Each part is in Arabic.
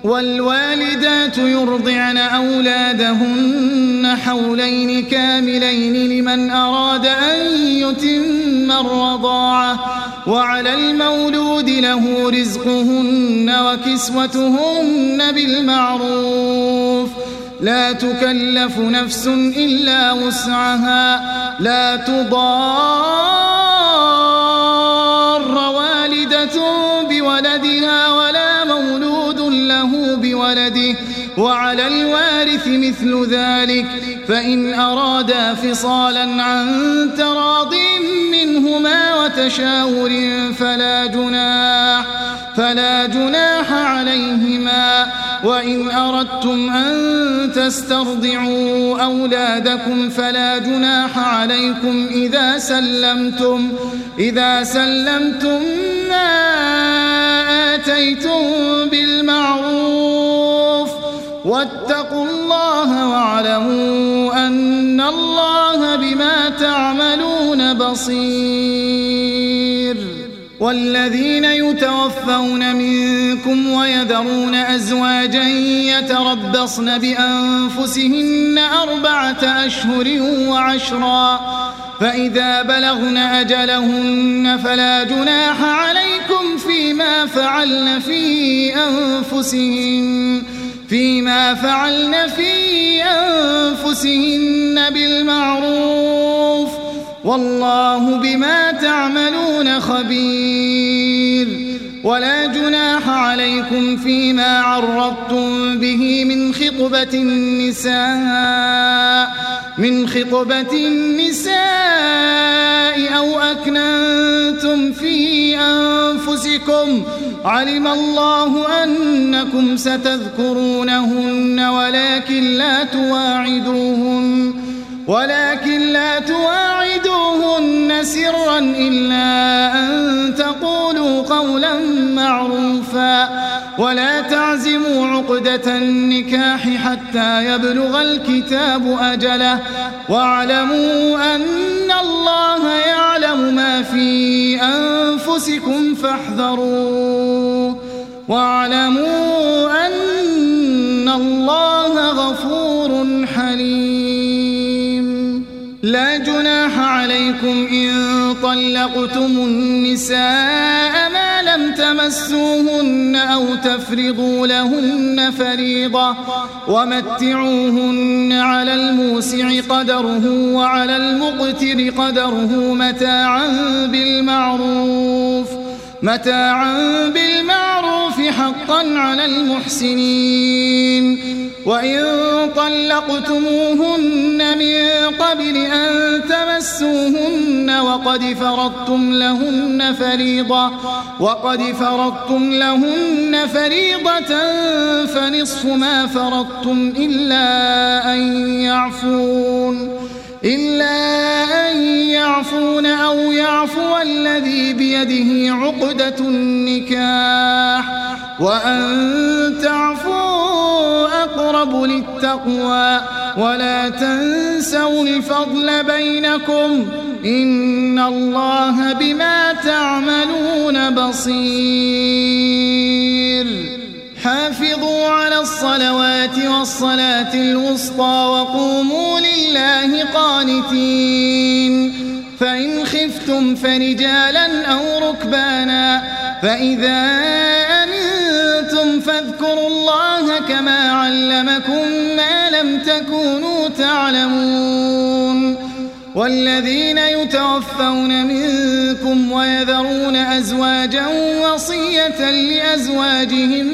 والوالدات يرضعن أولادهن حولين كاملين لمن أراد أن يتم الرضاعة وعلى المولود له رزقهن وكسوتهن بالمعروف لا تكلف نفس إلا وسعها لا تضار والدة بولدها ولا مولود له بولده وعلى الوارث مثل ذلك فإن أرادا فصالا عن تراض منهما وتشاور فلا جناح عليهما وإن أردتم أن تسترضعوا أولادكم فلا جناح عليكم إذا سلمتم ما آتيتم بالمعروف واتقوا الله واعلموا أن الله بما تعملون بصير. والذين يتوفون منكم ويذرون أزواجا يتربصن بأنفسهن 4 أشهر و10 فإذا بلغن أجلهن فلا جناح عليكم فيما فعلن في أنفسهن بالمعروف والله بما تعملون خبير. ولا جناح عليكم فيما عرضتم به من خطبة النساء أو أكننتم في أنفسكم علم الله أنكم ستذكرونهن ولكن لا تواعدوهن سرا إلا أن تقولوا قولا معروفا ولا تعزموا عقدة النكاح حتى يبلغ الكتاب أجله واعلموا أن الله يعلم ما في أنفسكم فاحذروه واعلموا أن الله غفور حليم. لا جناح عليكم إن طلقتم النساء ما لم تمسوهن أو تفرضوا لهن فريضة ومتعوهن على الموسع قدره وعلى المقتر قدره متاعا بالمعروف حقا على المحسنين. وإن طلقتموهن من قبل أن تمسوهن وقد فرضتم لهن فريضة فنصف ما فرضتم إلا أن يعفون أو يعفو الذي بيده عقدة النكاح وأن تعفوا أقرب للتقوى ولا تنسوا الفضل بينكم إن الله بما تعملون بصير. حافظوا على الصلوات والصلاة الوسطى وقوموا لله قانتين. فإن خفتم فرجالا أو ركبانا فإذا أمنتم فاذكروا الله كما علمكم ما لم تكونوا تعلمون. والذين يتوفون منكم ويذرون أزواجا وصية لأزواجهم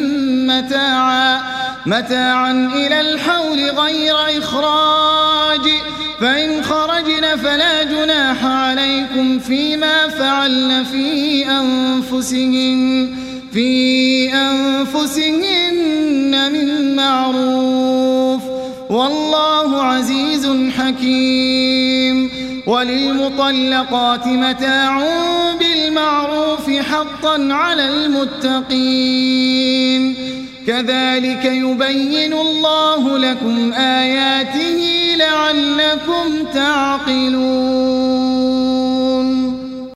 متاعا إلى الحول غير إخراج فإن خرجن فلا جناح عليكم فيما فعلن في أنفسهن من معروف والله عزيز حكيم. وللمطلقات متاع بالمعروف حقا على المتقين. كذلك يبين الله لكم آياته لعلكم تعقلون.